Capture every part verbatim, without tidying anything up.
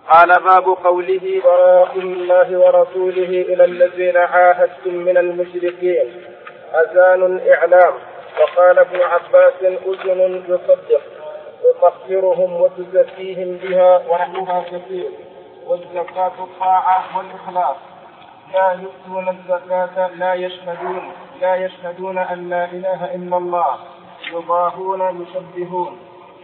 قال باب قوله براء الله ورسوله إلى الذين عاهدتم من المشركين أذان إعلام. وقال ابن عباس أذن يصدق تطهرهم وتزكيهم بها ونحوها كثير. والزكاة الطاعة والإخلاص. لا يؤتون الزكاة لا يشهدون لا يشهدون أن لا إله إلا الله يضاهون يشبهون.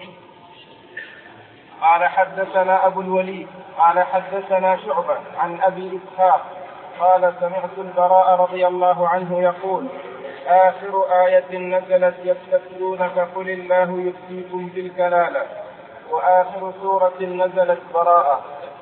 قال حدثنا أبو الوليد قال حدثنا شعبة عن أبي إسحاق قال سمعت البراء رضي الله عنه يقول آخر آية نزلت يستفتونك قل الله يفتيكم في الكلالة. وآخر سورة نزلت براءة.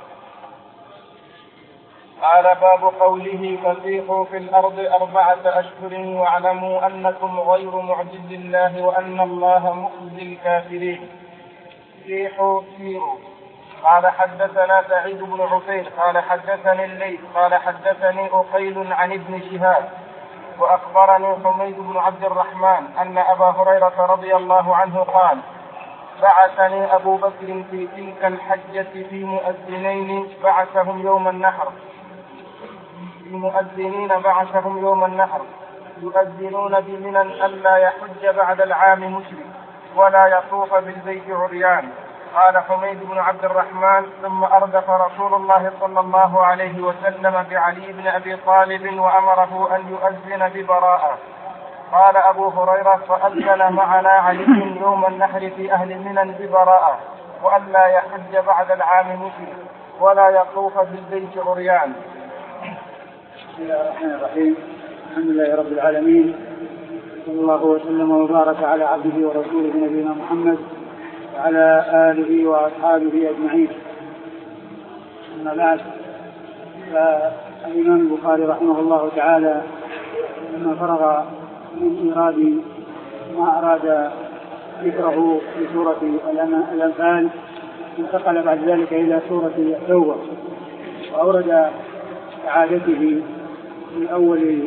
قال باب قوله فسيحوا في الأرض أربعة أشهر واعلموا أنكم غير معجز الله وأن الله مخزي الكافرين. سيحوا سيروا. قال حدثنا سعيد بن عفير قال حدثني الليث قال حدثني أقيل عن ابن شهاب وأخبرني حميد بن عبد الرحمن أن أبا هريرة رضي الله عنه قال بعثني أبو بكر في تلك الحجة في مؤذنين بعثهم يوم النحر في مؤذنين بعثهم يوم النحر يؤذنون بمنى ألا يحج بعد العام مشرك ولا يطوف بالبيت عريان. قال حميد بن عبد الرحمن ثم أردف رسول الله صلى الله عليه وسلم بعلي بن أبي طالب وأمره أن يؤذن ببراءة. قال أبو هريرة فأذن معنا علي يوم النحر في أهل منى ببراءة وألا يحج بعد العام مشرك ولا يطوف بالبيت عريان. بسم الله الرحمن الرحيم. الحمد لله رب العالمين صلى الله وسلم وبارك على عبده ورسوله نبينا محمد وعلى آله وأصحابه أجمعين. أما بعد، فالإمام البخاري رحمه الله تعالى لما فرغ من إيراد ما أراد ذكره في سورة الأنفال انتقل بعد ذلك إلى سورة التوبة وأورد عادته في أول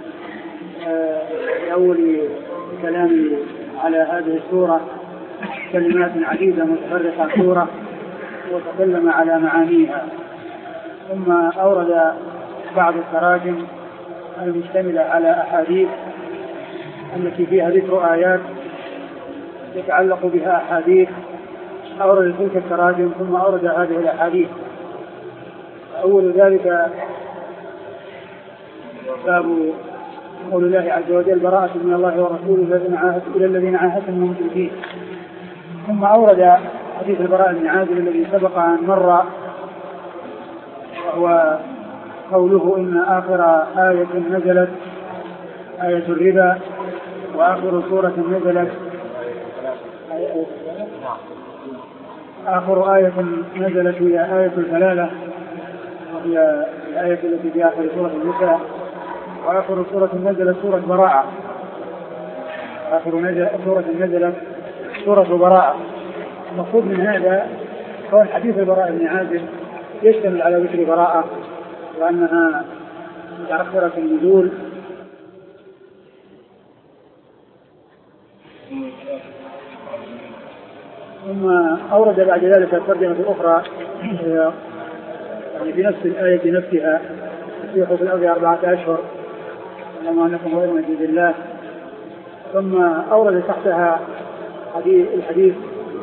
في أول كلام على هذه السورة كلمات عديدة متفرقة سورة وتكلم على معانيها، ثم أورد بعض التراجم المشتملة على أحاديث التي فيها ذكر آيات يتعلق بها أحاديث، أورد تلك التراجم ثم أورد هذه الأحاديث. أول ذلك باب قول الله عز وجل براءة من الله ورسوله إلى الذين عاهدتم من المشركين. ثم أورد حديث البراء بن عازب الذي سبق أن مر، وهو قوله إن آخر آية نزلت آية الربا وآخر سورة نزلت آخر آية نزلت هي آية الكلالة وهي الآية التي في آخر سورة النساء، وآخر سورة نزلت سورة براءة آخر نزل سورة نزلت سورة براءة. المقصود من هذا كون حديث البراء بن عازب يشتمل على ذكر براءة وأنها متأخرة النزول. ثم أورد بعد ذلك الترجمة الأخرى يعني في نفس الآية نفسها تسيحوا في الأرض أربعة أشهر لما أنكم غير معجز الله. ثم أورد تحتها حديث الحديث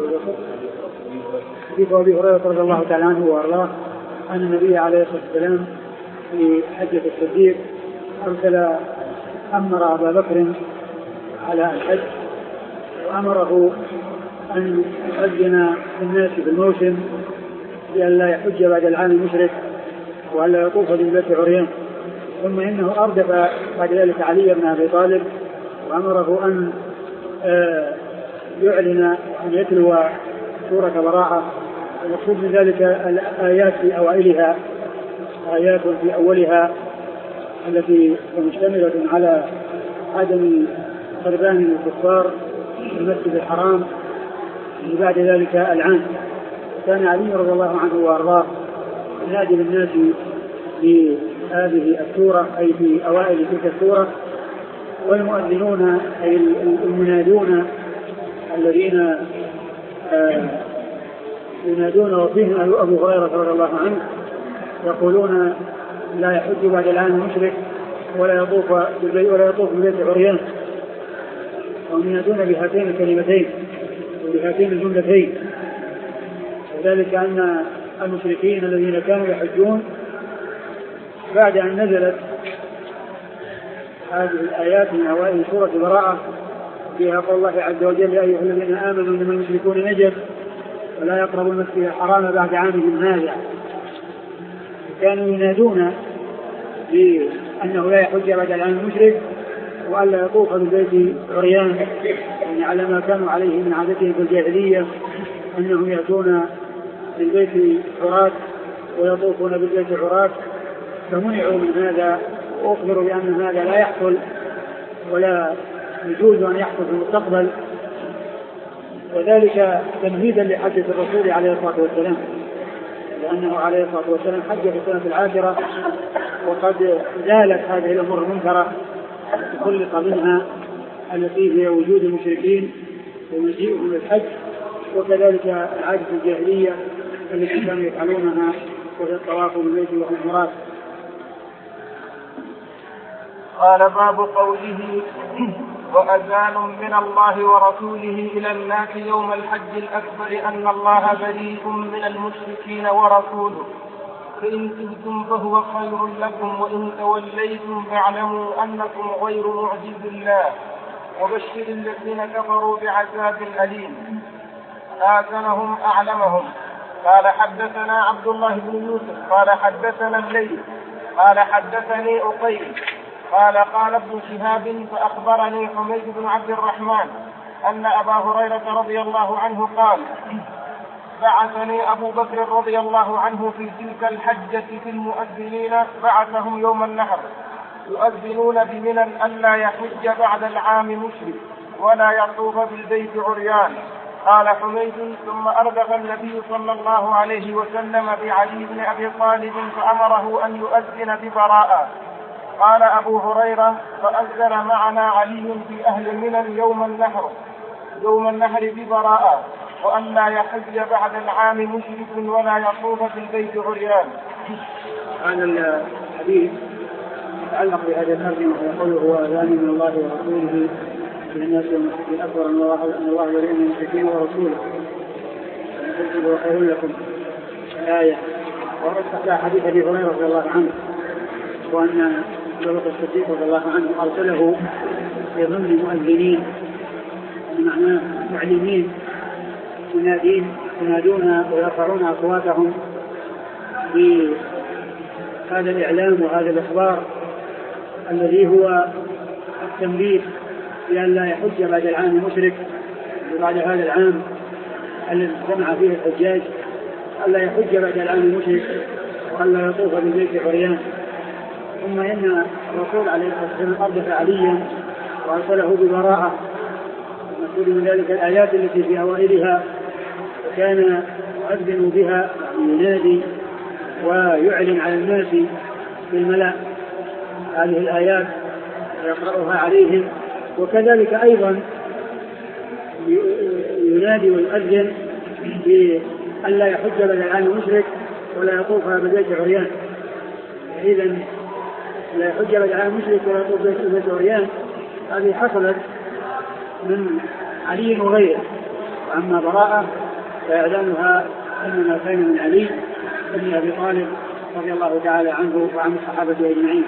حديث أبي هريرة رضي الله تعالى عنه وأرضاه أن النبي عليه الصلاة والسلام في حجة الصديق أرسل أمر أبا بكر على الحج وأمره أن يؤذن الناس بالموسم بأن لا يحج بعد العام المشرك وأن لا يطوف بالبيت عريان. ثم إنه أردف بعد ذلك علي بن أبي طالب وأمره أن يعلن أن يتلو سورة براءة. المقصود من ذلك الآيات في أوائلها آيات في أولها التي مشتملة على عدم قربان الكفار في المسجد الحرام بعد ذلك العام. كان علي رضي الله عنه وأرضاه ينادي للناس بهذه السورة أي في أوائل تلك السورة، والمؤذنون أي المنادون الذين ينادون وفيهم أبو هريرة رضي الله عنه يقولون لا يحج بعد العام مشرك ولا يطوف ولا يطوف بالبيت عريان، وهم ينادون بهاتين الكلمتين وبهاتين الجملتين، وذلك أن المشركين الذين كانوا يحجون بعد أن نزلت هذه الآيات من أوائل سورة براءة فيها قول الله عز وجل يا أيها الذين آمنوا إنما المشركون نجس ولا يقربوا المسجد الحرام بعد عامهم هذا، كانوا ينادون بأنه لا يحج بعد العام المشرك وألا يطوف بالبيت عريان، يعني على ما كانوا عليه من عادتهم في الجاهلية أنهم يأتون بالبيت عراة ويطوفون بالبيت عراة، فمنعوا من هذا وأخبروا بأن هذا لا يحصل ولا يجوز أن يحصل في المستقبل، وذلك تمهيدا لحجة الرسول عليه الصلاة والسلام، لأنه عليه الصلاة والسلام حج في السنة العاشرة وقد زالت هذه الأمور المنكرة تخلق منها التي هي وجود المشركين ومجيئهم للحج، وكذلك العادة الجاهلية التي كانوا يفعلونها وهي الطواف بالبيت والعمرات. قال باب قوله وأذان من الله ورسوله إلى الناس يوم الحج الأكبر أن الله بريء من المشركين ورسوله فإن تبتم فهو خير لكم وإن توليتم فاعلموا أنكم غير معجز الله وبشر الذين كفروا بعذاب أليم. آذنهم أعلمهم. قال حدثنا عبد الله بن يوسف قال حدثنا الليث قال حدثني أقيل قال قال ابن شهاب فأخبرني حميد بن عبد الرحمن أن أبا هريرة رضي الله عنه قال بعثني أبو بكر رضي الله عنه في تلك الحجة في المؤذنين بعثهم يوم النحر يؤذنون بمنى ألا يحج بعد العام مشرك ولا يطوف بالبيت عريان. قال حميد ثم أردف النبي صلى الله عليه وسلم بعلي بن أبي طالب فأمره أن يؤذن ببراءة. قال أبو هريرة فأذن معنا علي في أهل منى يوم النحر يوم النحر ببراءة وأن لا يحج بعد العام مشرك ولا يطوف بالبيت عريان. هذا الحديث يتعلق بهذا النبي ويقول هو أذان من الله ورسوله للناس يوم الحج الأكبر أن الله بريء من المشركين ورسوله وهو خير لكم الآية. ورد حديث أبي هريرة رضي الله عنه وأن أبا بكر الصديق رضي الله عنه أرسله في ضمن مؤذنين بمعنى معلمين منادين ينادون ويرفعون أصواتهم بهذا الإعلام وهذا الإخبار الذي هو التنبيه بأن لا يحج بعد العام مشرك وبعد هذا العام الذي اجتمع فيه الحجاج ألا يحج بعد العام مشرك وألا يطوف بالبيت عريان. ثم إن الرسول عليه الصلاة والسلام أردف عليا وأرسله ببراءة، المقصود من ذلك الآيات التي في أوائلها كان يؤذن بها ينادي ويعلن على الناس في الملأ هذه الآيات ويقرأها عليهم، وكذلك أيضا ينادي ويؤذن بأن لا يحج بعد العام مشرك ولا يطوف بالبيت عريان. إذن لا يحج بعد العام مشرك ولا يطوف بالبيت عريان هذه حصلت من علي وغيره. وأما براءة فإعلانها إنما كان من علي بن أبي طالب رضي الله تعالى عنه وعن الصحابة أجمعين.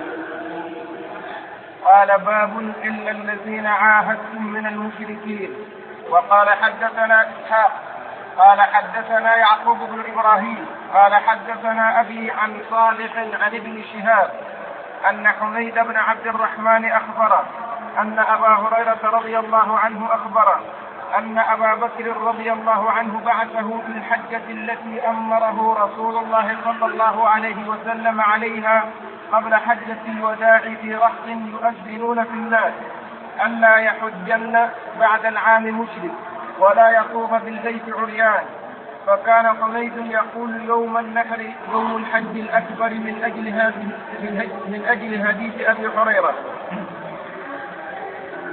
قال باب إلا الذين عاهدتم من المشركين. وقال حدثنا إسحاق قال حدثنا يعقوب بن إبراهيم قال حدثنا أبي عن صالح عن ابن شهاب أن حميد بن عبد الرحمن أخبره أن أبا هريرة رضي الله عنه أخبره أن أبا بكر رضي الله عنه بعثه في الحجة التي أمره رسول الله صلى الله عليه وسلم عليها قبل حجة الوداع في رهط يؤذنون في الناس أن لا يحجن بعد العام مشرك ولا يطوف بالبيت عريان. فكان حميد يقول يوم النحر يوم الحج الأكبر من أجل هذه من أجل حديث أبي هريرة.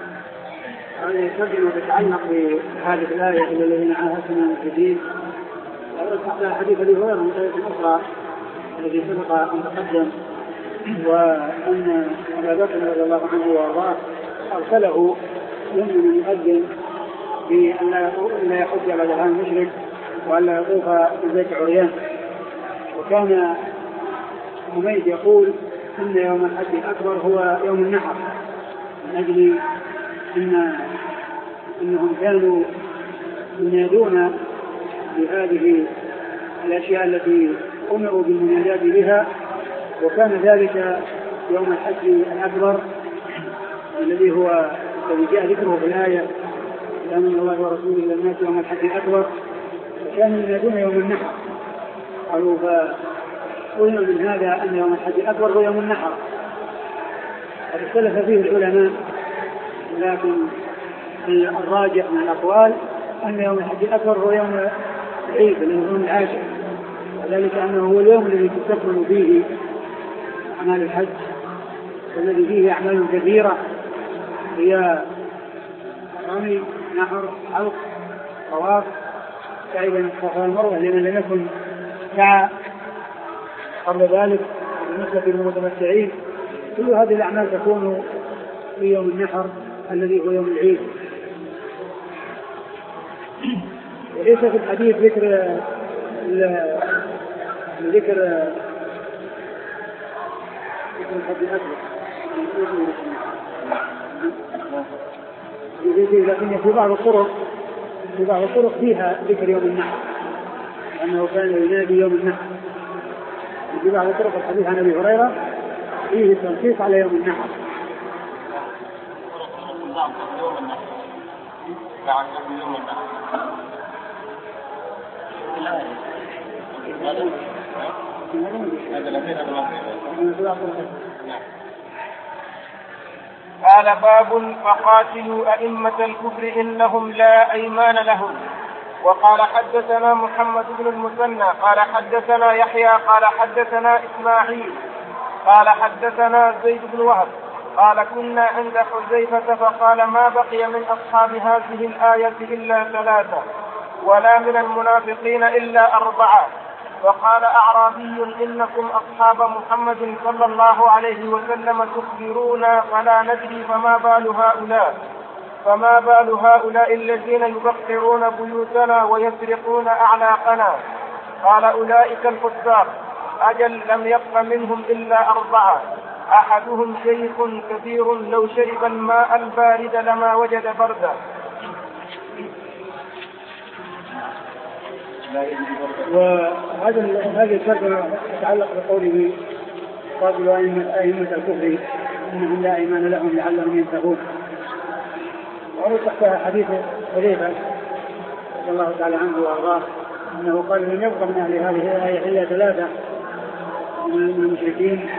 هذا يترجم ويتعلق بهذه الآية الذين عاهدتم من المشركين ورد حديث أبي هريرة من طريق أخرى الذي سبق أن تقدم، وأن أبا بكر رضي الله عنه وأرضاه أرسله يمن المؤذن بأن لا يحج على ذهان المشرك وأن لا يطوف بالبيت عريان. وكان حميد يقول إن يوم الحج الأكبر هو يوم النحر، من أجل إن إنهم كانوا ينادون بهذه الأشياء التي أمروا بالمنادات بها، وكان ذلك يوم الحج الأكبر الذي هو الذي جاء ذكره في الآية كان من الله ورسوله إلى الناس يوم الحج الأكبر، وكانوا ينادون يوم النحر. قالوا فقلنا من هذا أن يوم الحج الأكبر هو يوم النحر. قد اختلف فيه العلماء، لكن الراجح من الأقوال أن يوم الحج الأكبر هو يوم العيد اليوم العاشر، وذلك أنه هو اليوم الذي تستكمل فيه أعمال الحج، والذي فيه أعمال كثيرة هي رمي، نحر، حلق، طواف، سعي بين الصفا والمروة لمن لم يكن سعى قبل ذلك، بالنسبة للمتمتعين كل هذه الأعمال تكون في يوم النحر الذي هو يوم العيد. وليس في الحديث ذكر ذكر الحج الأكبر، لكن في بعض الطرق في بعض الطرق فيها ذكر يوم النحر، لأنه كان ينادي يوم النحر. في بعض الطرق الحديث عن أبي هريرة فيه تنصيص على يوم النحر. قال باب فقاتلوا أئمة الكفر إنهم لا أيمان لهم. وقال حدثنا محمد بن المثنى قال حدثنا يحيى قال حدثنا إسماعيل قال حدثنا زيد بن وهب قال كنا عند حذيفة فقال ما بقي من أصحاب هذه الآية إلا ثلاثة ولا من المنافقين إلا أربعة. فقال أعرابي إنكم أصحاب محمد صلى الله عليه وسلم تخبرونا فلا ندري فما بال هؤلاء فما بال هؤلاء الذين يبقرون بيوتنا ويسرقون أعناقنا. قال أولئك الكفار. أجل لم يبق منهم إلا أربعة، أحدهم شيخ كثير لو شرب الماء البارد لما وجد بردا. وهذا هذه الترجمة تتعلق بقوله قاتلوا أئمة الكفر إنهم لا أيمان لهم لعلهم ينتهون. وعرض تحتها حديث حذيفة رضي الله تعالى عنه وأرضاه أنه قال لم يبق من أهل هذه الآية إلا ثلاثة من المشركين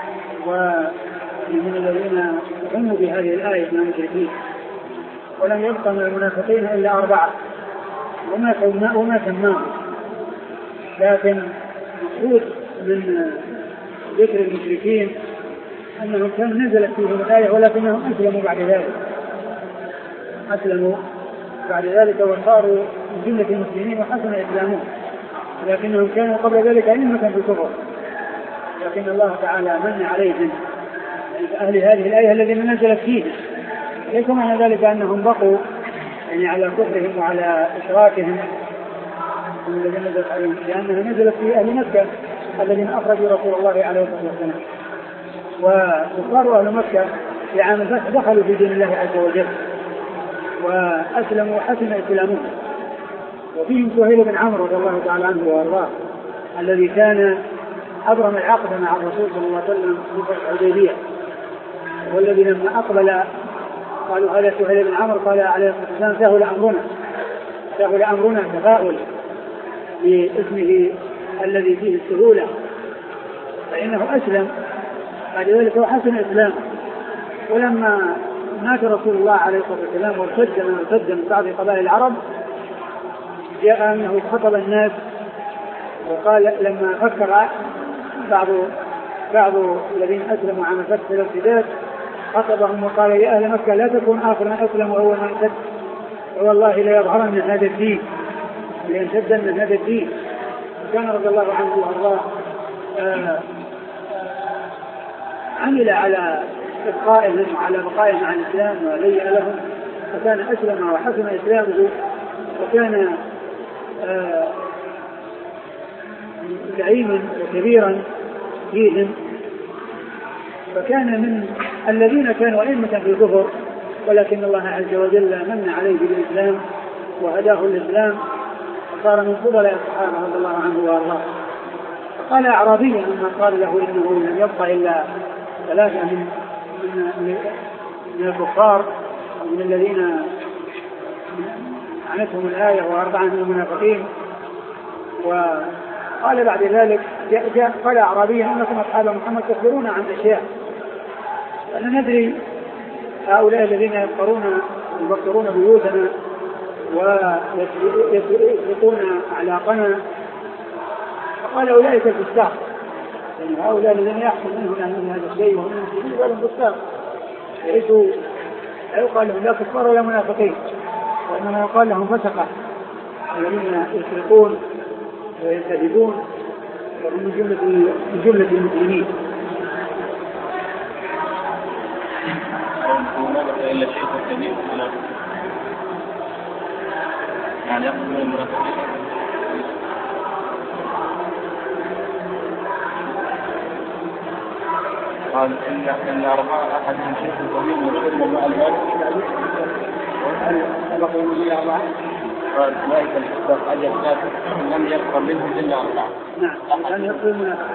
ومن الذين عنوا بهذه الآية من المشركين، ولم يبق من المنافقين إلا أربعة وما وما سماهم. لكن مقصود من ذكر المشركين أنهم كان نزلت فيهم الآية ولكنهم أسلموا بعد ذلك أسلموا بعد ذلك وصاروا من جملة المسلمين وحسن إسلامهم، لكنهم كانوا قبل ذلك أئمة في الكفر، لكن الله تعالى من عليهم أهل هذه الآية الذين نزلت فيهم. ليس معنى ذلك أنهم بقوا يعني على كفرهم وعلى إشراكهم الذين نزلت عليهم، لأنها نزلت في أهل مكة الذين أخرجوا رسول الله عليه الصلاة والسلام. وكفار أهل مكة في عام الفتح دخلوا في دين الله عز وجل وأسلموا وحسن إسلامهم. وفيهم سهيل بن عمرو رضي الله تعالى عنه وأرضاه الذي كان أبرم العقد مع الرسول صلى الله عليه وسلم في فتح الحديبية، والذي لما أقبل قالوا هذا سهيل بن عمرو قال عليه الصلاة والسلام سهل أمرنا سهل أمرنا تفاؤل باسمه الذي فيه السهولة، فإنه أسلم بعد ذلك وحسن إسلام. ولما مات رسول الله عليه الصلاة والسلام وارتد من ارتد من بعض قبائل العرب جاء أنه خطب الناس وقال لما فكر بعض بعض الذين أسلموا عن فتح الارتداد خطبهم وقال يا أهل مكة لا تكون آخر من أسلم وأول من ارتد، والله لا يظهرن هذا الدين لينشدن هذا الدين كان رضي الله عنه وارضاه عمل على إبقائهم وعلى بقائهم عن الإسلام وهيئ لهم، فكان أسلم وحسن إسلامه، وكان زعيما وكبيرا فيهم، فكان من الذين كانوا أئمة في الكفر، ولكن الله عز وجل من عليه بالإسلام وهداه الإسلام وصار من فضلاء الصحابة رضي الله عنه وارضاه. قال أعرابي لما قال له إنه لم يبقى إلا ثلاثة من من, من الكفار ومن الذين عنتهم الآية وأربعة من المنافقين، وقال بعد ذلك جاء جاء قال أعرابي أنكم أصحاب محمد تخبرون عن أشياء فلا ندري هؤلاء الذين يفقرون يبقرون بيوتنا ويسرقون أعلاقنا، فقال أولئك الفساق، يعني هؤلاء الذين يحصل منهم من هذا الشيء وهم المسلمين قالوا فساق، ليسوا لا يقال لهم لا كفار ولا منافقين، وإنما يقال لهم فسقة الذين يسرقون وينتهبون وهم من جملة من جملة المسلمين. إلا شيء كبير يعني يقصد من المنافقين. قال إن إن أربعة أحد من شيخ كبير من العلم مع المال وهل سبقوا من أربعة؟ قال أولئك الفساق أجل ذاته لم يبق منهم إلا أربعة. نعم لم يبق منهم،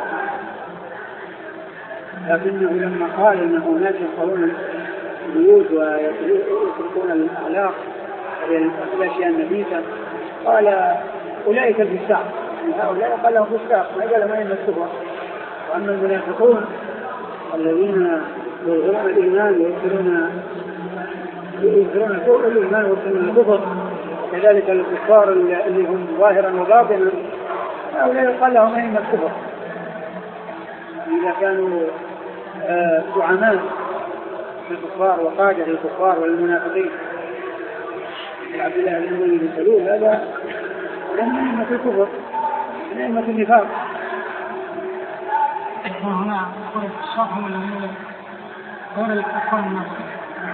لكنه لما قال إن هناك يقولون البيوت ويتركون الأعلاق الأشياء النبيسة قال أولئك الفساق، هؤلاء قال لهم فساق ما قال ما يمسكوا. وأما المنافقون الذين يظهرون الإيمان ويظهرون يظهرون الإيمان ويظهرون الكفر، كذلك الكفار اللي هم ظاهرا وباطنا هؤلاء قال لهم أين الكفر إذا كانوا زعماء الكفار وقادة الكفار والمنافقين. عبد الله بن أبي بن سلول هذا من أئمة الكفر من أئمة النفاق. هنا يقول الشرح من الذين غير الكفار المنافقين.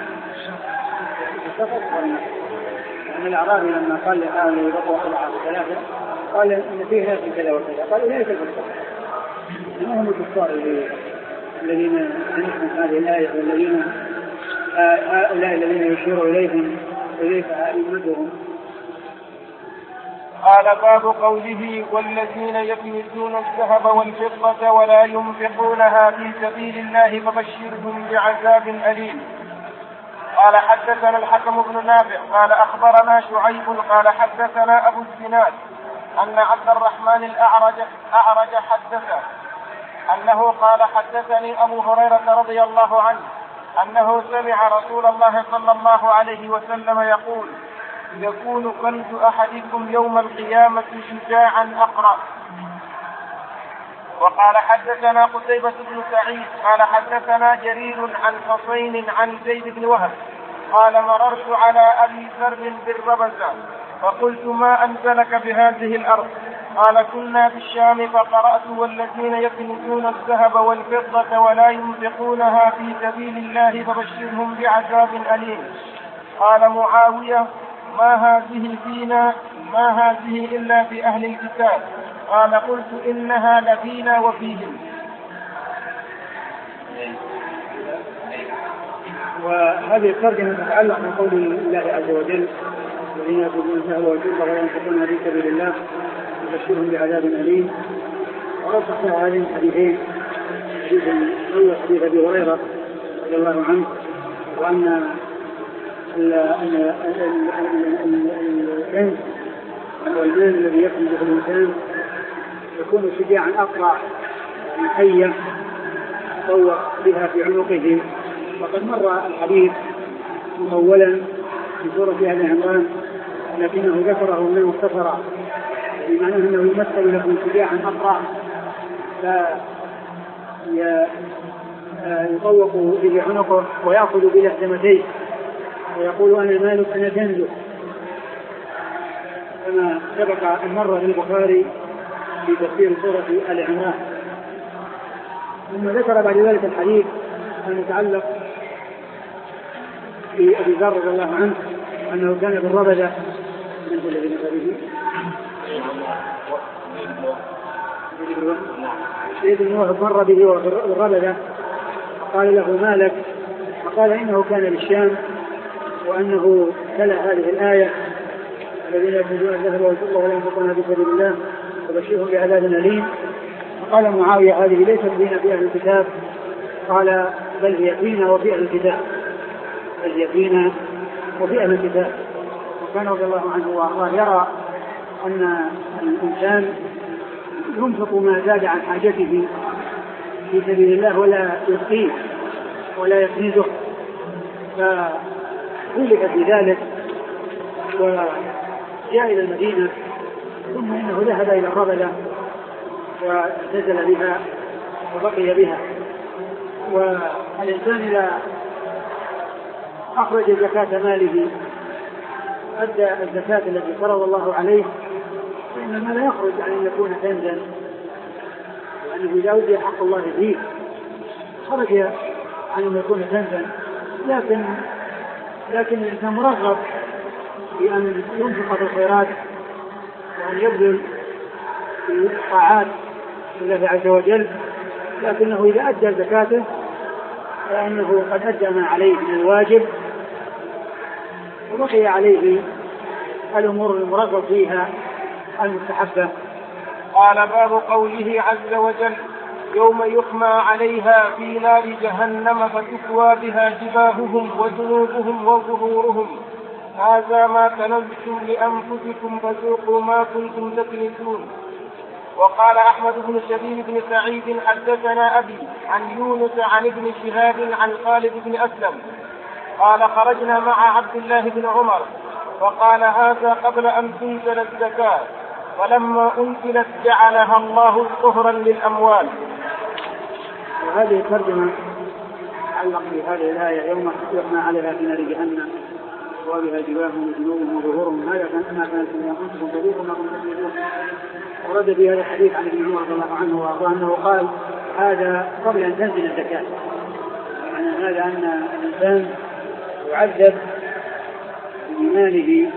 أن الأعرابي لما قال لهؤلاء يبقوا أربعة وثلاثة قال إن فيه ناس كذا وكذا، قال أولئك الكفار، هم الكفار الذين نسمع هذه الآية والذين هؤلاء الذين يشير إليهم إليك أئمتهم. قال باب قوله والذين يكنزون الذهب والفضة ولا ينفقونها في سبيل الله فبشرهم بعذاب أليم. قال حدثنا الحكم بن نافع قال أخبرنا شعيب قال حدثنا أبو الزناد أن عبد الرحمن الأعرج أعرج حدثه أنه قال حدثني أبو هريرة رضي الله عنه أنه سمع رسول الله صلى الله عليه وسلم يقول يكون كنز أحدكم يوم القيامة شجاعا أقرأ. وقال حدثنا قتيبة بن سعيد قال حدثنا جرير عن حسين عن زيد بن وهب قال مررت على أبي ذر بالربزة فقلت ما أنزلك بهذه الأرض؟ قال كنا بالشام فقرأت والذين يكنزون الذهب والفضة ولا ينفقونها في سبيل الله فبشرهم بعذاب أليم. قال معاوية ما هذه فينا ما هذه إلا في أهل الكتاب. قال قلت إنها لفينا وفيهم. وهذه الترجمة تتعلق من قول الله عز وجل الذين يكنزون الذهب والفضة ولا ينفقونها في سبيل الله فبشرهم بعذاب أليم. ورجح هذين الحديثين حديث أول حديث أبي هريرة رضي الله عنه وأن الكنز والمال الذي يكنزه الإنسان يكون شجاعا أقرع من حية يطوق بها في عنقه. وقد مر الحديث مطولا في سورة آل عمران لكنه ذكره من مختصرا بمعنى أنه يمثل لكم شجاعا أقرع فيطوق به عنقه ويأخذ بلحزمتيه ويقول أنا مالك أنا كنزه، كما سبق أن مر في البخاري في تفسير سورة آل عمران. ثم ذكر بعد ذلك الحديث المتعلق بأبي ذر رضي الله عنه أنه كان بالربذة من هو الذي نفى به؟ سيد بن وهب مر به بالربذة قال له ما لك؟ فقال إنه كان بالشام وأنه تلا هذه الآية الذين يكنزون الذهب والفضة ولا ينفقونها في سبيل الله وبشرهم بعذاب أليم. فقال معاوية هذه ليست فينا في أهل الكتاب، قال بل هي فينا وفي أهل الكتاب، بل هي فينا وفي أهل الكتاب. وكان رضي الله عنه وأرضاه يرى أن الإنسان ينفق ما زاد عن حاجته في سبيل الله ولا يبقيه ولا يكنزه، فخلف في ذلك وجاء إلى المدينة ثم إنه ذهب إلى الربلة ونزل بها وبقي بها. والإنسان إذا أخرج زكاة ماله أدى الزكاة التي فرض الله عليه فإن المال لا يخرج عن أن يكون كنزا، وأنه إذا أدى حق الله فيه خرج عن أن يكون كنزا. لكن لكن الإنسان مرغب في أن ينفق في الخيرات وأن يبذل في الطاعات لله عز وجل، لكنه إذا أدى زكاته فإنه قد أدى ما عليه من الواجب وبقي عليه الأمور المرغب فيها المستحبة. قال باب قوله عز وجل يوم يحمى عليها في نار جهنم فتكوى بها جباههم وجنوبهم وظهورهم هذا ما كنزتم لأنفسكم فذوقوا ما كنتم تكنزون. وقال أحمد بن شبيب بن سعيد حدثنا أبي عن يونس عن ابن شهاب عن خالد بن أسلم قال خرجنا مع عبد الله بن عمر فقال هذا قبل أن تنزل الزكاة فلما أنزلت جعلها الله طهرا للأموال. وهذه الترجمة تعلق بهذه الآية يوم يحمى عليها في نار جهنم وبها جباههم وجنوبهم وظهورهم هذا ما كانت من أنفسهم فذوقوا ما كنتم تكنزون. ورد في هذا الحديث عن ابن عمر رضي الله عنه وارضاه انه قال هذا قبل ان تنزل الزكاه، يعني هذا ان الانسان يعذب بماله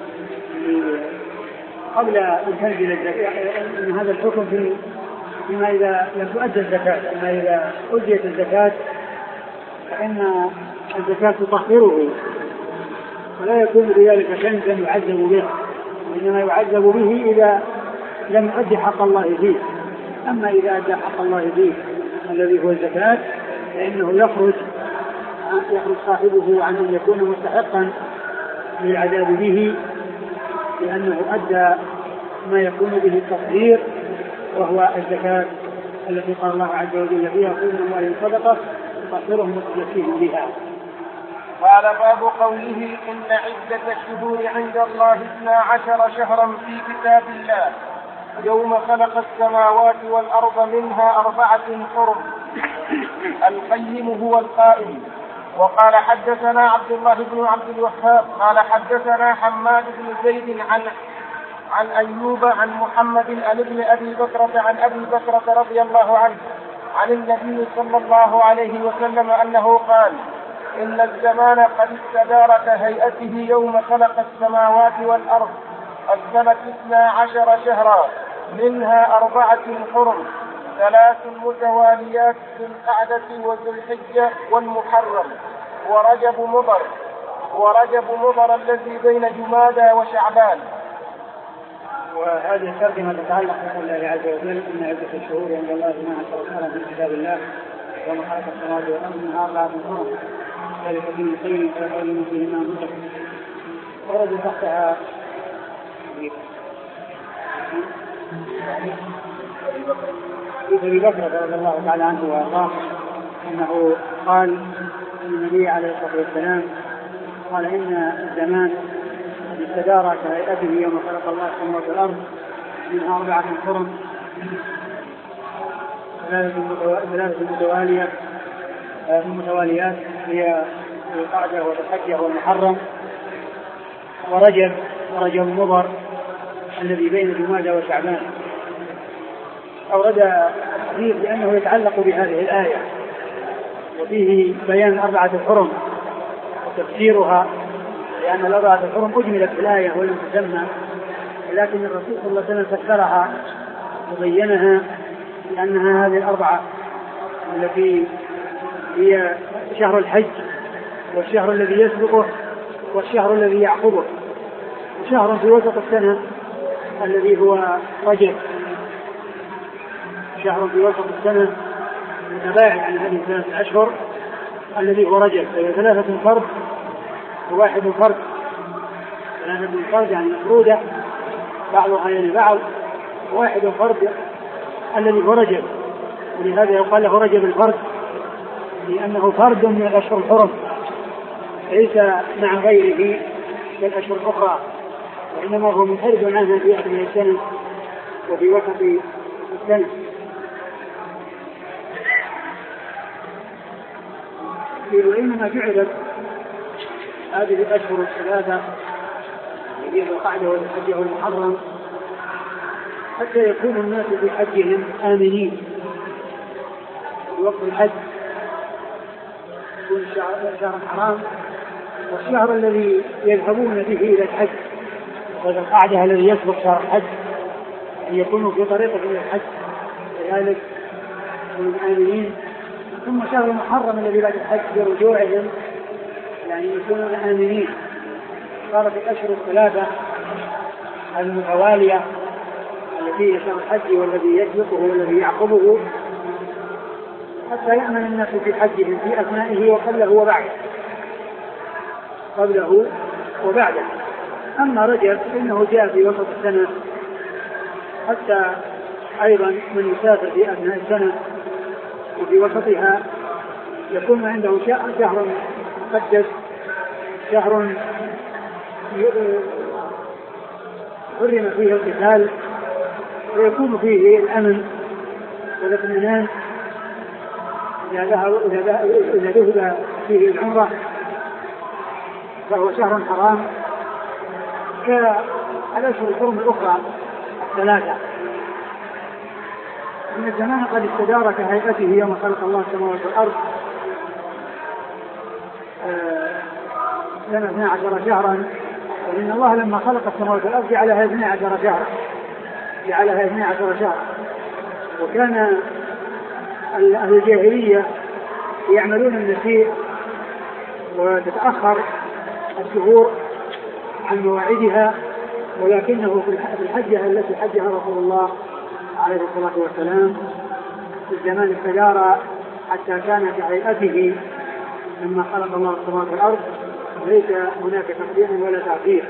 قبل ان تنزل الزكاه، ان هذا الحكم في فيما اذا لم تؤدى الزكاه، اما اذا اديت الزكاه فان الزكاه تطهره ولا يكون بذلك كنزا يعذب به، وانما يعذب به اذا لم يؤدي حق الله فيه. أما إذا أدى حق الله فيه الذي هو الزكاة فإنه يخرج يخرج صاحبه عن أن يكون مستحقا للعذاب به، لأنه أدى ما يكون به التطهير وهو الزكاة التي قال الله عز وجل فيها خذوا من أموالهم صدقة تطهرهم وتزكيهم بها. قال باب قوله إن عدة الشهور عند الله اثنا عشر شهرا في كتاب الله يوم خلق السماوات والأرض منها أربعة حرم القيم هو القائم. وقال حدثنا عبد الله بن عبد الوهاب قال حدثنا حماد بن زيد عن عن أيوب عن محمد عن ابن أبي بكرة عن أبي بكرة رضي الله عنه عن النبي صلى الله عليه وسلم أنه قال إن الزمان قد استدار كهيئته يوم خلق السماوات والأرض السنة اثنا عشر شهرا منها أربعة حرم ثلاث متواليات ذو القعدة وذو الحجة والمحرم ورجب مضر ورجب مضر الذي بين جمادى وشعبان. وهذه الترجمة تتعلق بقول الله عز وجل إن عدة الشهور عند الله اثنا عشر شهرا في كتاب الله يوم خلق السماوات والأرض منها أربعة حرم ذلك ابن القيم فيقول فيهما مطلق. ورد تحتها أبي بكر رضي الله تعالى عنه وأرضاه أنه قال إن النبي عليه الصلاة والسلام قال إن الزمان استدار كهيئته يوم خلق الله السماوات والأرض منها أربعة حرم ثلاثة متوالية المتواليات هي القعدة والحجة والمحرم ورجب ورجب مضر الذي بين جمادى وشعبان. أورد الحديث لأنه يتعلق بهذه الآية، وفيه بيان أربعة الحرم وتفسيرها، لأن الأربعة الحرم أجملت في الآية ولم تسمى، لكن الرسول صلى الله عليه وسلم فسرها وبينها لأنها هذه الأربعة التي هي شهر الحج والشهر الذي يسبقه والشهر الذي يعقبه، وشهر في وسط السنة الذي هو رجب، شهر في وسط السنة متباعد عن هذه الثلاثة أشهر الذي هو رجب، فهي ثلاثة فرد وواحد فرد، ثلاثة فرد يعني مفرودة بعضها يعني بعض، واحد فرد الذي هو رجب، ولهذا يقال له رجب الفرد لأنه فرد من الأشهر الحرم ليس مع غيره في الأشهر الأخرى، وإنما هو منفرد عنها في أثناء السنة وفي وسط السنة. وإنما جعلت هذه الأشهر الثلاثة هي القعدة والحج والمحرم حتى يكون الناس في حجهم آمنين في وقت الحج، يكون شهر حرام، والشهر الذي يذهبون به إلى الحج وهذا القعدة الذي يسبق شهر الحج أن يكونوا في طريقة إلى الحج لذلك يكونوا آمنين، ثم شهر المحرم الذي بعد الحج برجوعهم يعني يكونون آمنين. صارت الأشهر الثلاثة المتوالية التي هي شهر الحج والذي يسبقه والذي يعقبه حتى يأمن الناس في حجهم في أثنائه وقبله وبعده قبله وبعده. أما رجب فإنه جاء في وسط السنة حتى أيضا من يسافر في أثناء السنة وفي وسطها يكون عنده شهر مقدس، شهر حرم فيه القتال ويكون فيه الأمن والاطمئنان إذا ذهب فيه العمرة، فهو شهر حرام كالأشهر الحرم الأخرى ثلاثة. من الزمان قد استدار كهيئته يوم خلق الله السماوات والأرض لنا اثنا عشر شهرا، وإن الله لما خلق السماوات والأرض جعلها اثنا عشر شهرا جعلها اثنا عشر شهرا وكان أهل الجاهلية يعملون النسيء وتتأخر الشهور عن مواعيدها، ولكنه في الحجة التي حجها رسول الله عليه الصلاة والسلام في الزمان استدار حتى كان كهيئته لما خلق الله السماوات والأرض، ليس هناك تقديم ولا تأخير.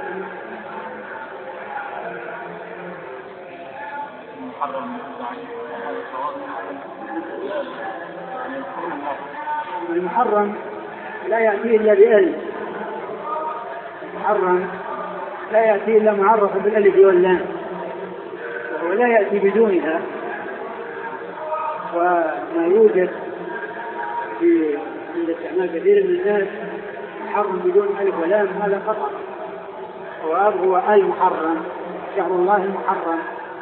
المحرم لا يأتي إلا بألف، المحرم لا يأتي إلا معرفا بالألف واللام، ولا يأتي بدونها، وما يوجد في عند استعمال كثير من الناس محرم بدون ألف ولام هذا خطأ، وهو المحرم شهر الله المحرم.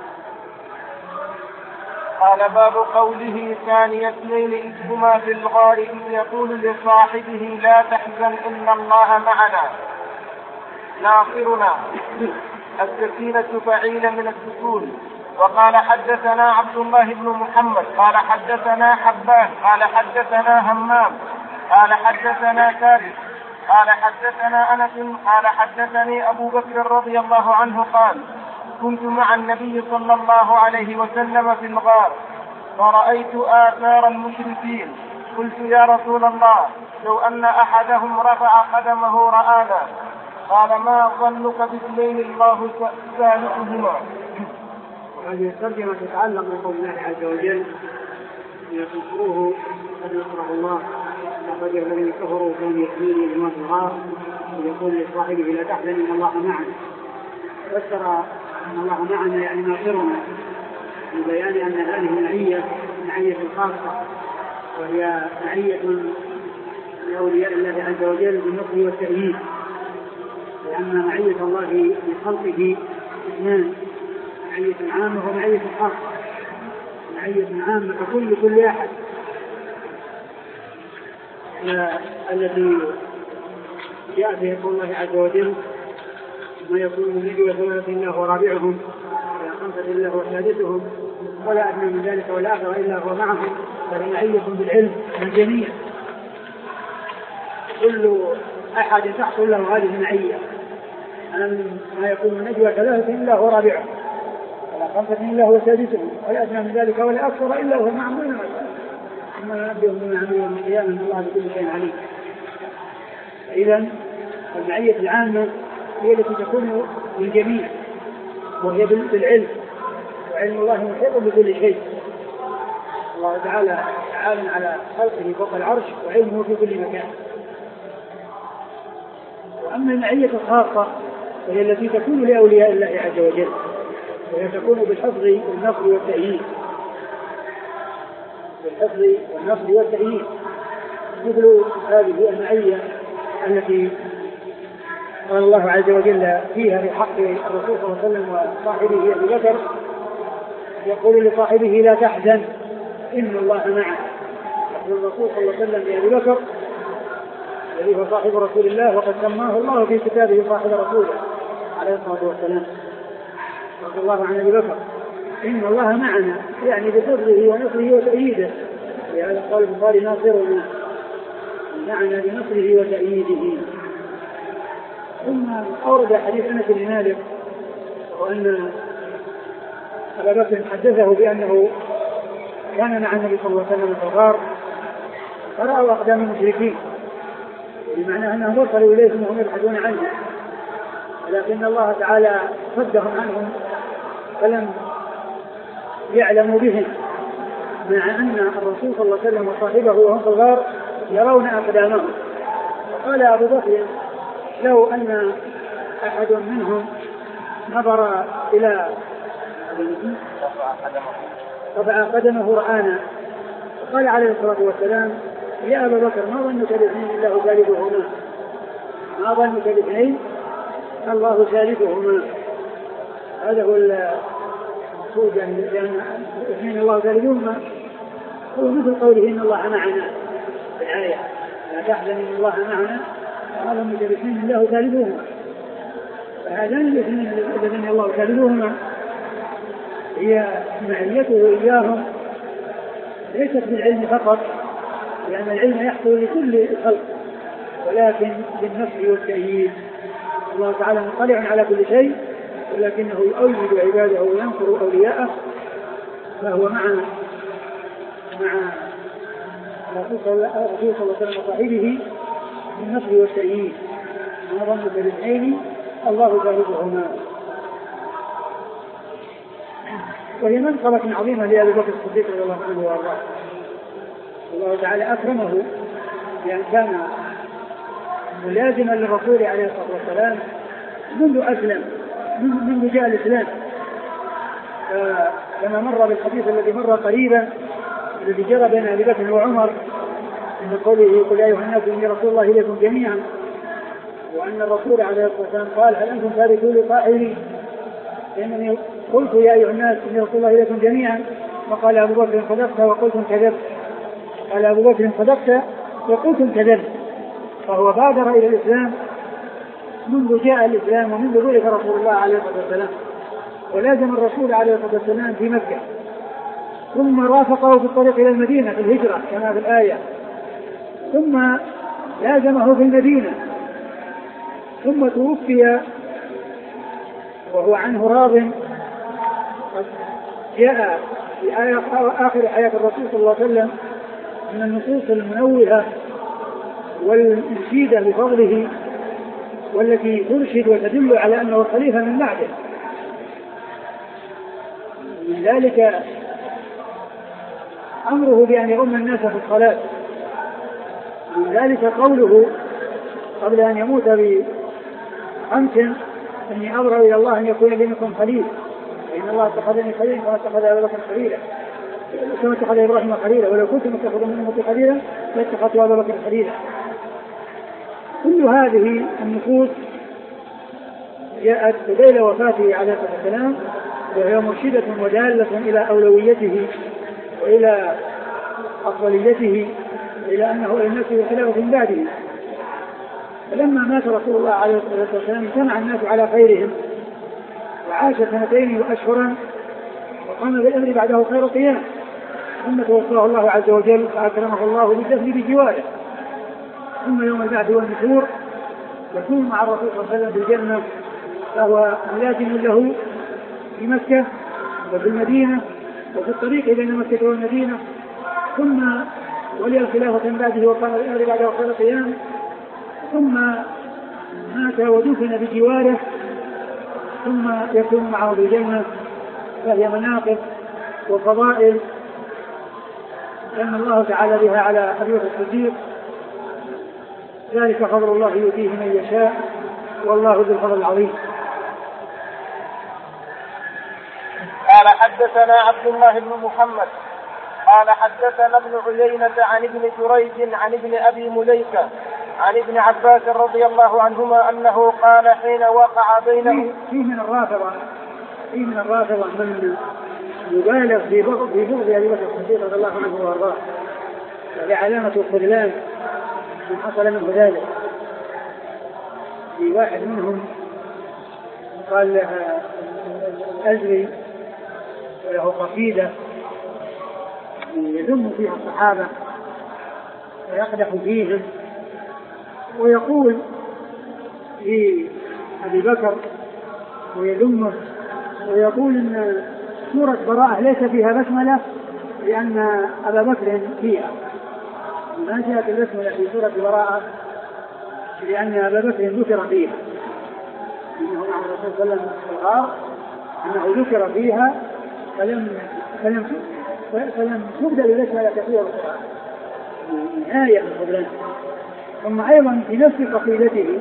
قال باب قوله ثاني اثنين إذ هما في الغار إذ يقول لصاحبه لا تحزن إن الله معنا ناصرنا. السكينة فعيلة من السكون. وقال حدثنا عبد الله بن محمد قال حدثنا حبان قال حدثنا همام قال حدثنا ثابت قال حدثنا أنس قال حدثني أبو بكر رضي الله عنه قال كنت مع النبي صلى الله عليه وسلم في الغار فرأيت آثار المشركين، قلت يا رسول الله لو أن أحدهم رفع قدمه رآنا. قال ما ظنك باثنين الله ثالثهما. هذه الترجمة تتعلق بقول الله عز وجل ينصروه أن نصره الله لقد الذين كفروا كانوا يحملون بما في الغار ويقول لصاحبه لا تحزن إن الله معنا. فسر أن الله معنا يعني ناصرنا ببيان أن هذه معية معية خاصة، وهي معية لأولياء الله عز وجل بالنصر والتأييد، لأن معية الله بخلقه اثنان، معية عامة ومعية خاصة. معية عامة كل كل أحد الذي جاء به قول الله عز وجل ما يكون من نجوى ثلاثة إلا هو رابعهم ولا خمسة إلا هو سادسهم ولا أدنى من ذلك ولا أكثر إلا هو معهم فالمعية بالعلم الجميع كل أحد تحصل له هذه المعية ما يكون من نجوى ثلاثة إلا هو رابعهم ولا خمسة إلا هو سادسهم ولا أدنى من ذلك ولا أكثر إلا هو معهم ثم ينبئهم بما عملوا يوم القيامة إن الله بكل شيء عليم. إذن المعية العامة هي التي تكون للجميع وهي بالعلم وعلم الله محيط بكل شيء. الله تعالى عالم على خلقه فوق العرش وعلمه في كل مكان. وأما المعية الخاصة وهي التي تكون لأولياء الله عز وجل وهي تكون بالحفظ والنصر والتأييد بالحفظ والنصر والتأييد مثل هذه المعية التي قال الله عز وجل فيها في حق الرسول صلى الله عليه وسلم وصاحبه أبي بكر يقول لصاحبه لا تحزن إن الله معنا. يقول الرسول صلى الله عليه وسلم لأبي بكر الذي هو صاحب رسول الله وقد سماه الله في كتابه صاحب رسوله عليه الصلاة والسلام رضي الله عن أبي بكر إن الله معنا يعني بفضله ونصره وتأييده لهذا قال البخاري ناصرنا معنا بنصره وتأييده. ثم أورد حديث أنس بن مالك وأن أبا بكر حدثه بأنه كان مع النبي صلى الله عليه وسلم في الغار فرأوا أقدام المشركين بمعنى أنهم وصلوا إليهم وهم يبحثون عنه لكن الله تعالى صدهم عنهم فلم يعلموا بهم مع أن الرسول صلى الله عليه وسلم وصاحبه وهم في الغار يرون أقدامهم. قال أبو بكر لو أن أحد منهم نظر إلى رفع قدمه رآنا. قال عليه الصلاة والسلام يا أبا بكر ما ظنك باثنين الله ثالثهما ما ظنك باثنين الله ثالثهما. هذا هو المقصود لأن اثنين الله ثالثهما هو مثل قوله إن الله معنا في الآية لا تحزن إن الله معنا ما ظنك باثنين الله ثالثهما. فهذان الاثنين الذين الله ثالثهما هي معيته إياهم ليست بالعلم فقط لأن العلم يحصل لكل خلق ولكن بالنصر والتأييد. الله تعالى مطلع على كل شيء ولكنه يؤيد عباده وينصر أولياءه فهو مع مع الرسول صلى الله عليه وسلم وصاحبه بالنصر والتأييد. ما ظنك باثنين الله ثالثهما. وهي منقبة عظيمة لأبي بكر الصديق رضي الله عنه وارضاه. الله تعالى أكرمه لأن كان ملازما للرسول عليه الصلاة والسلام منذ أسلم منذ جاء الإسلام. كما مر بالحديث الذي مر قريبا الذي جرى بين أبي بكر وعمر من قوله قل يا أيها الناس إني رسول الله إليكم جميعا وأن الرسول عليه الصلاة والسلام قال هل أنتم تاركون لقائلي إنني قلت يا أيها الناس إني رسول الله إليكم جميعا وقال أبو بكر صدقت وقلتم كذبت. قال أبو بكر صدقت وقلتم كذبت. فهو بادر إلى الإسلام منذ جاء الإسلام ومنذ ذلك رسول الله عليه الصلاة والسلام ولازم الرسول عليه الصلاة والسلام في مكة ثم رافقه في الطريق إلى المدينة في الهجرة كما في الآية ثم لازمه في المدينة ثم توفي وهو عنه راض. جاء في آخر حياة الرسول صلى الله عليه وسلم من النصوص المنوهة والمشيدة بفضله والتي ترشد وتدل على أنه الخليفة من بعده. من ذلك أمره بأن يؤم الناس في الصلاة. من ذلك قوله قبل أن يموت بخمس أني أبرأ إلى الله أن يكون لي منكم خليل فإن الله اتخذني خليلا كما اتخذ أبا بكر خليلا كما اتخذ إبراهيم خليلا ولو كنت متخذا من أمتي خليلا لاتخذت أبا بكر خليلا. كل هذه النصوص جاءت قبيل وفاته عليه الصلاة والسلام وهي مرشدة ودالة إلى أولويته وإلى أفضليته إلى أنه الناس يخلف من بعده. فلما مات رسول الله عليه الصلاة والسلام اجتمع الناس على خيرهم وعاش سنتين وأشهرا وقام بالأمر بعده خير قيام، ثم توفاه الله عز وجل فأكرمه الله بالدفن بجواره، ثم يوم البعث والنشور يكون مع الرسول صلى الله عليه وسلم في الجنة، فهو ملازم له في مكة وفي المدينة وفي الطريق بين مكة والمدينة، ثم ولي الخلافة من بعده وقام بالأمر بعده خير قيام، ثم مات ودفن بجواره، ثم يكون معه في الجنة، فهي مناقب وفضائل لأن الله تعالى بها على أبي بكر الصديق، ذلك فضل الله يؤتيه من يشاء والله ذو الفضل العظيم. قال حدثنا عبد الله بن محمد قال حدثنا ابن عيينة عن ابن جريج عن ابن أبي مليكة عن ابن عباس رضي الله عنهما أنه قال حين وقع بينه فيه من الرافضة فيه من الرافضة من يبالغ في بغض في بغض أبي بكر الصديق رضي الله عنه وارضاه، وهي علامة الخذلان من حصل منه ذلك. في واحد منهم قال لها أجري وله قصيدة يذم فيها الصحابة ويقدح فيهم ويقول في أبي بكر ويذمه ويقول إن سورة براءة ليس فيها بسملة لأن أبا بكر فيها، ما جاءت البسملة في سورة براءة لأن أبا بكر ذكر فيها، إنه مع الرسول صلى الله عليه وسلم في الغار أنه ذكر فيها فلم فلم فلم تبدأ البسملة فيها القرآن، نهاية الخذلان. ثم أيضا في نفس قصيدته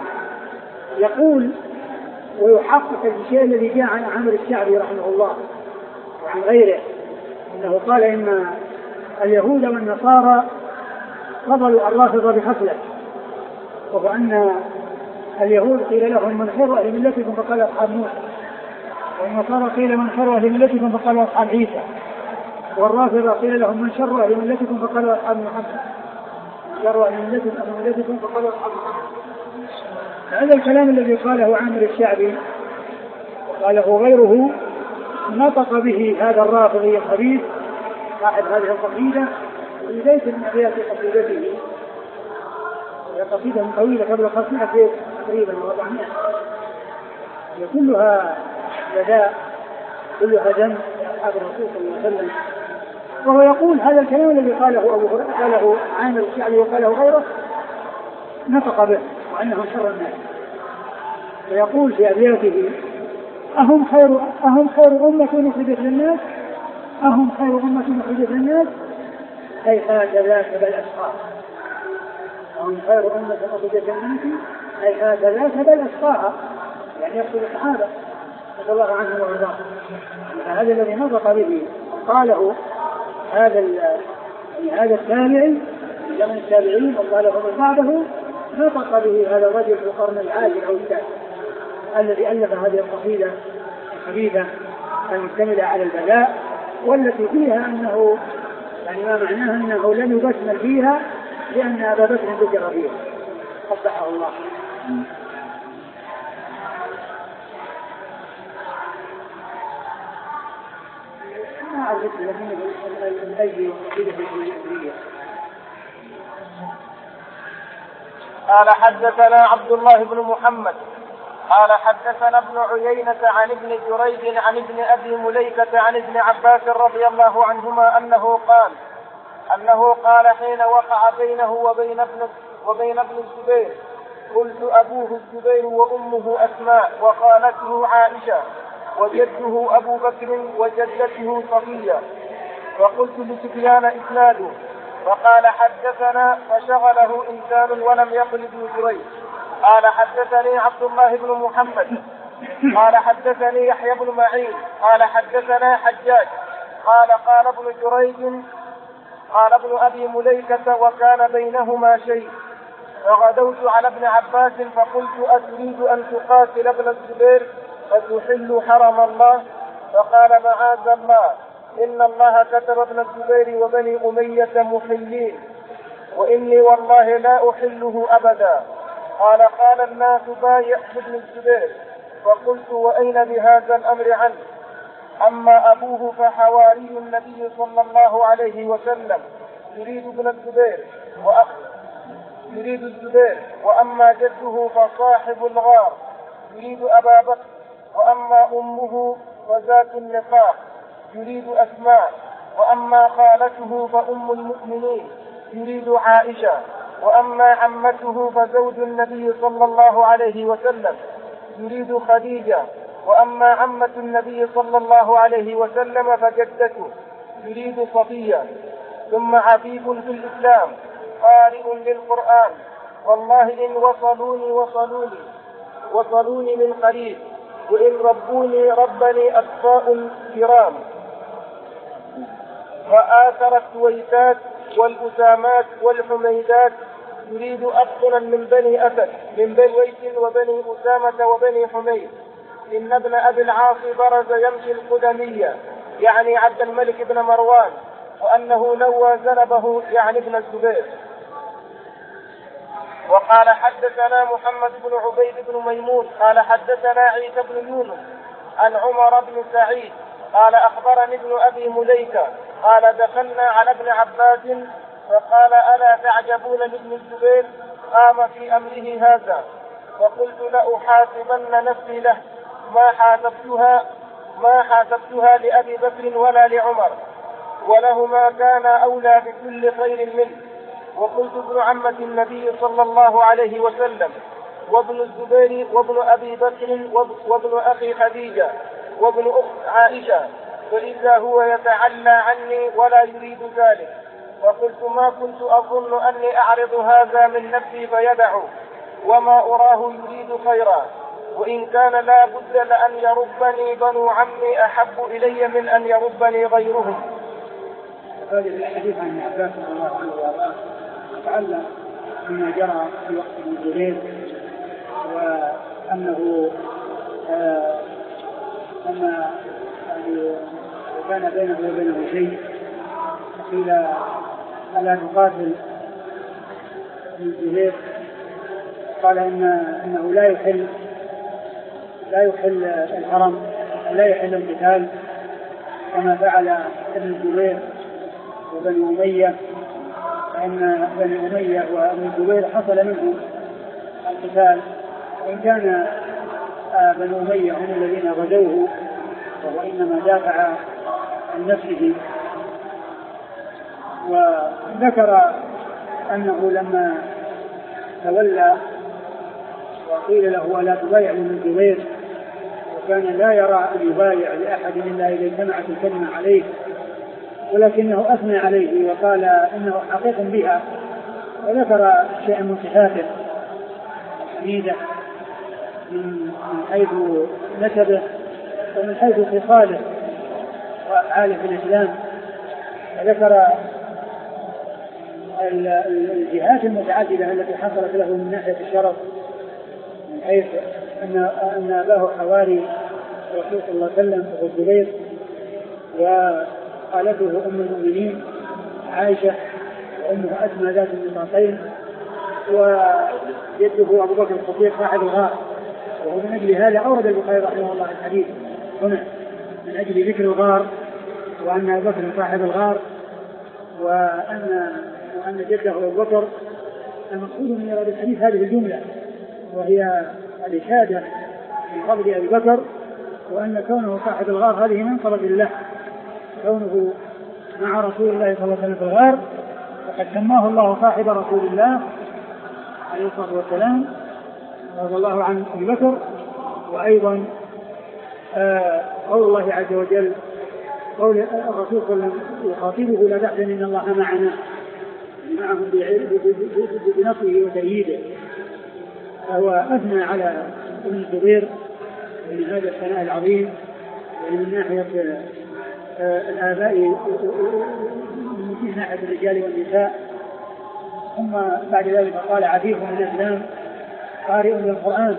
يقول ويحقق الشيء الذي جاء عن عمرو الشعبي رحمه الله وعن غيره، أنه قال إن اليهود والنصارى فضلوا الرافضة بخصلة، وهو أن اليهود قيل لهم من خير أهل ملتكم فقال أصحاب موسى، والنصارى قيل من خير أهل ملتكم فقال أصحاب عيسى، والرافضة قيل لهم من شر أهل ملتكم فقال أصحاب محمد، شر أهل ملتكم فقال أصحاب محمد. هذا الكلام الذي قاله عامر الشعبي وقاله غيره نطق به هذا الرافضي الخبيث صاحب هذه القصيدة في بيت من أبيات قصيدته، وهي قصيدة طويلة قبل خمسمائة بيت تقريبا وأربعمائة، هي كلها بداء كلها دم أصحاب الرسول صلى الله عليه وسلم. وهو يقول هذا الكلام الذي قاله أبو هريرة قاله عامر الشعبي وقاله غيره نطق به وأنهم شر الناس، ويقول في أبياته أهم خير أهم خير أمة أخرجت للناس أهم خير أمة أخرجت للناس هيهات ذاك بل أشقاها، أهم خير أمة أخرجت للناس هيهات ذاك بل أشقاها، يعني يقصد الصحابة رضي الله عنهم وارضاهم. هذا الذي نطق به قاله هذا يعني هذا التابعي من زمن التابعين وقاله من بعده، نطق به هذا الرجل في القرن العاشر أو الثالث الذي ألف هذه القصيدة الخبيثة المشتملة على البلاء، والتي فيها أنه يعني ما معناها أنه لم يبسمل فيها لأن أبا بكر ذكر فيها قبحه الله. ما أعرف لكن الأجل وقصيدة الجمهورية. قال حدثنا عبد الله بن محمد قال حدثنا ابن عيينة عن ابن جريج عن ابن أبي مليكة عن ابن عباس رضي الله عنهما أنه قال أنه قال حين وقع بينه وبين ابن وبين ابن الزبير قلت أبوه الزبير وأمه أسماء وخالته عائشة وجده أبو بكر وجدته صفية، وقلت لسفيان إسناده فقال حدثنا فشغله إنسان ولم يقل ابن جريج. قال حدثني عبد الله بن محمد قال حدثني يحيى بن معين قال حدثنا حجاج قال قال ابن جريج قال ابن أبي مليكة وكان بينهما شيء، فغدوت على ابن عباس فقلت أتريد أن تقاتل ابن الزبير فتحل حرم الله؟ فقال معاذ الله، إن الله كتب ابن الزبير وبني أمية محلين وإني والله لا أحله أبدا. قال قال الناس بايع ابن الزبير. فقلت وأين بهذا الأمر عنه؟ أما أبوه فحواري النبي صلى الله عليه وسلم يريد ابن الزبير وأخ يريد الزبير، وأما جده فصاحب الغار يريد أبا بكر، وأما أمه فذات النقاع يريد أسماء، وأما خالته فأم المؤمنين يريد عائشة، وأما عمته فزوج النبي صلى الله عليه وسلم يريد خديجة، وأما عمة النبي صلى الله عليه وسلم فجدته يريد صفية. ثم عفيف في الإسلام قارئ للقرآن، والله إن وصلوني وصلوني وصلوني من قريب، وإن ربوني ربني أطفاء كرام. وآثر السويتات والأسامات والحميدات يريد أبطنا من بني أسد من بني ويس وبني أسامة وبني حميد. إن ابن أبي العاص برز يمشي القدمية يعني عبد الملك بن مروان، وأنه نوى ذنبه يعني ابن الزبير. وقال حدثنا محمد بن عبيد بن ميمون قال حدثنا عيسى بن يونس عن عمر بن سعيد قال أخبرني ابن أبي مليكة قال دخلنا على ابن عباس فقال ألا تعجبون لابن الزبير قام في أمره هذا؟ وقلت لأحاسبن نفسي له ما حاسبتها ما حاسبتها لأبي بكر ولا لعمر، ولهما كان أولى بكل خير منه. وقلت ابن عمة النبي صلى الله عليه وسلم وابن الزبير وابن أبي بكر وابن أخي خديجة وابن أخت عائشة، فإذا هو يتعلى عني ولا يريد ذلك. وقلت ما كنت أظن أني أعرض هذا من نفسي فيدع، وما أراه يريد خيرا، وإن كان لا بد لأن يربني بنو عمي أحب إلي من أن يربني غيرهم. هذه الحديث عن عباس رضي الله عنه وارضاه يتعلق بما جرى في وقت ابن الزبير، وأنه آه أن يعني كان بينه وبينه شيء، قيل ألا نقاتل ابن الزبير؟ قال إن إنه لا يحل لا يحل الحرم لا يحل القتال كما فعل ابن الزبير وبني أمية، فإن بني أمية وابن الزبير حصل منهم القتال، وإن كان بني أمية هم الذين غزوه وهو إنما دافع عن نفسه. وذكر أنه لما تولى وقيل له ألا تبايع ابن الزبير، وكان لا يرى أن يبايع لأحد إلا إذا اجتمعت الكلمة عليه، ولكنه أثنى عليه وقال إنه حقيق بها، وذكر شيئا من صفاته حميدة من حيث نسبه ومن حيث خصاله وأفعاله في الإسلام. وذكر الجهات المتعددة التي حصلت له من ناحية الشرف، من حيث أن أن أباه حواري الرسول صلى الله عليه وسلم أبو الزبير، وخالته أم المؤمنين عائشة، وأمه أسماء ذات النطاقين، وجده أبو بكر الصديق صاحب الغار. وهو من أجل هذا أورد البخاري رحمه الله الحديث هنا من أجل ذكر الغار، وأن أبو بكر صاحب الغار، وأن وأن جده أبو بكر. المقصود من هذا الحديث هذه الجملة، وهي الإشادة في فضل أبي بكر، وأن كونه صاحب الغار هذه منقبة له، كونه مع رسول الله صلى الله عليه وسلم في الغار، وقد سماه الله صاحب رسول الله عليه الصلاة والسلام رضي الله عن أبي بكر. وأيضا آه قول الله عز وجل، قول الرسول صلى الله عليه وسلم يخاطبه لا تحزن إن الله معنا، معهم بنصره وتأييده. فهو أثنى على ابن الزبير من هذا الثناء العظيم، من ناحية الآباء من ناحية الرجال والنساء. ثم بعد ذلك قال عفيف من الإسلام قارئ للقرآن،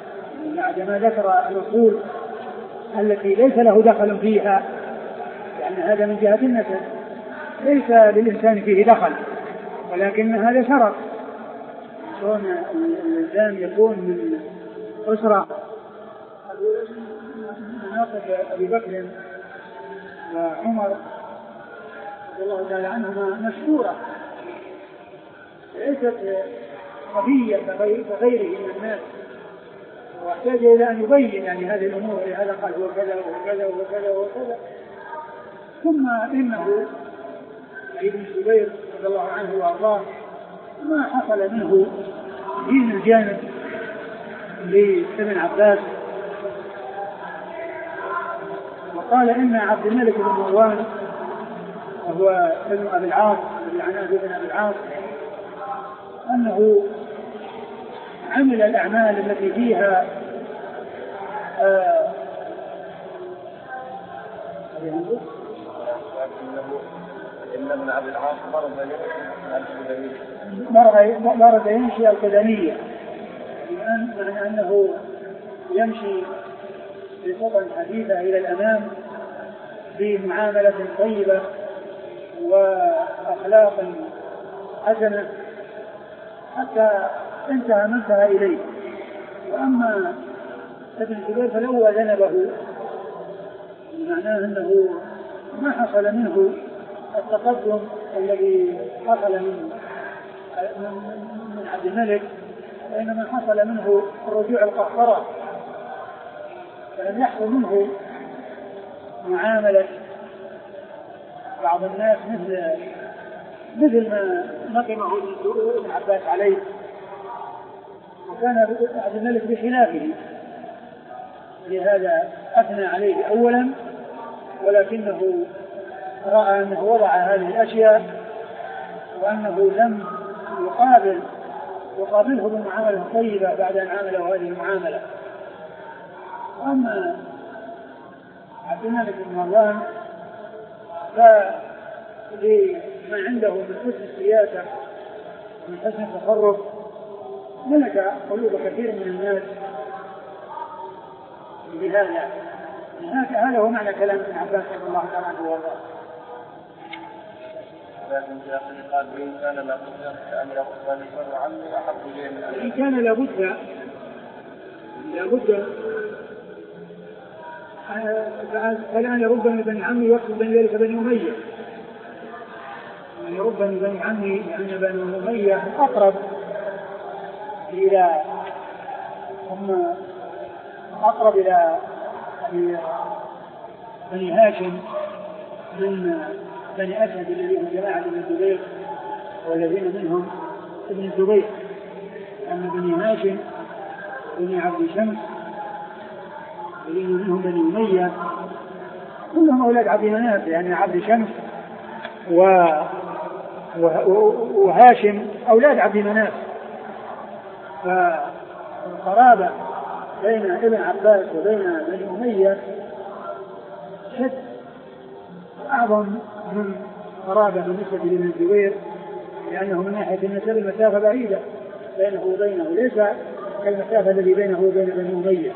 بعدما ذكر الأصول التي ليس له دخل فيها، يعني هذا من جهة النسب ليس للإنسان فيه دخل، ولكن هذا شرف كون الإنسان يكون من أسرة. مناقب أبي بكر وعمر رضي الله تعالى عنهما مشهورة، ليست قضية كغيره من الناس، واحتاج إلى أن يبين يعني هذه الأمور، لهذا قال هو كذا وكذا وكذا وكذا. ثم إنه ابن الزبير رضي الله عنه وأرضاه ما حصل منه دين الجانب لابن عباس. وقال إن عبد الملك بن مروان وهو ابن أبي العاص الذي عناه ابن أبي العاص أنه عمل الأعمال التي فيها آه إن ابن أبي العاص مرض يمشي القدمية، معنى أنه يمشي بخطى حديثة إلى الأمام بمعاملة طيبة وأخلاق حسنة حتى انتهى ما انتهى إليه. وأما ابن الزبير فلو ذنبه معناه أنه ما حصل منه التقدم الذي حصل من من عبد الملك، وإنما حصل منه الرجوع القهقرة، فلم يحصل منه معاملة بعض الناس مثل مثل ما نقمه ابن عباس عليه. وكان عبد الملك بخلافه، لهذا أثنى عليه أولا، ولكنه رأى أنه وضع هذه الأشياء وأنه لم يقابل يقابله بالمعاملة الطيبة بعد أن عامله هذه المعاملة. أما عبد الملك بن مروان فلما عنده من حسن السياسة ومن حسن التصرف ملك قلوب كثير من الناس بهذا. هذا هو معنى كلام ابن عباس رضي الله تعالى عنه وارضاه. لكن في آخر قال إن كان لابد أن يرد بني عمي أحب إليه من أن إن كان لابد لابد فالآن يرد بني عمي يقصد بني ذلك بني أمية، يعني يرد بني عمي لأن بني أمية أقرب إلى هم أقرب إلى بني هاشم من بني أسد الذين هم جماعة بن الزبير والذين منهم ابن الزبير، أما بني هاشم بني عبد شمس الذين منهم بني أمية كلهم أولاد عبد مناف، يعني عبد شمس و... وهاشم أولاد عبد مناف. فالقرابة بين ابن عباس وبين بني أمية شد أعظم من قرابة بالنسبة لابن الزبير، لأنه من ناحية النسب المسافة بعيدة بينه وبينه، ليس كالمسافة الذي بينه وبين بني أمية.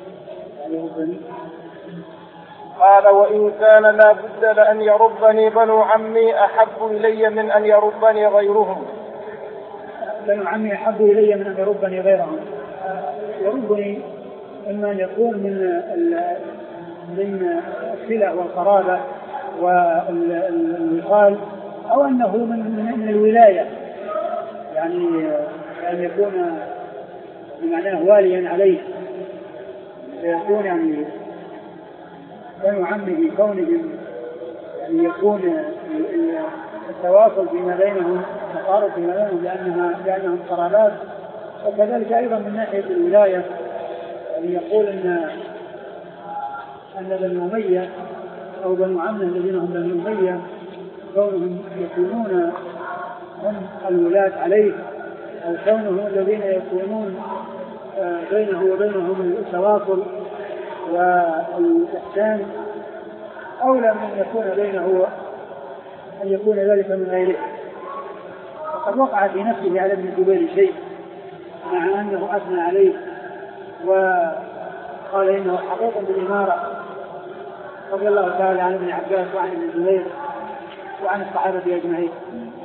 قال وإن كان لا بد لأن يربني بنو عمي أحب إلي من أن يربني غيرهم. بنو عمي أحب إلي من أن يربني غيرهم. يربني إما أن يكون من من الصلة والقرابة والوصال، أو أنه من من الولاية، يعني أن يكون بمعناه واليا عليه، يكون يعني بنو عمه كونهم يعني يكون التواصل فيما بينهم تقارب فيما بينهم لأنها لأنهم قرابات. وكذلك أيضا من ناحية الولاية يعني يقول أن أن بني أمية أو بنو عمه الذين هم بني أمية كونهم يكونون هم الولاة عليه، أو كونهم الذين يكونون بينه وبينهم التواصل والإحسان أولى من يكون بينه أن يكون ذلك من غيره. وقد وقع في نفسه على ابن الزبير شيء مع أنه أثنى عليه وقال إنه حقيق بالإمارة، رضي الله تعالى عن ابن عباس وعن ابن الزبير وعن الصحابة أجمعين.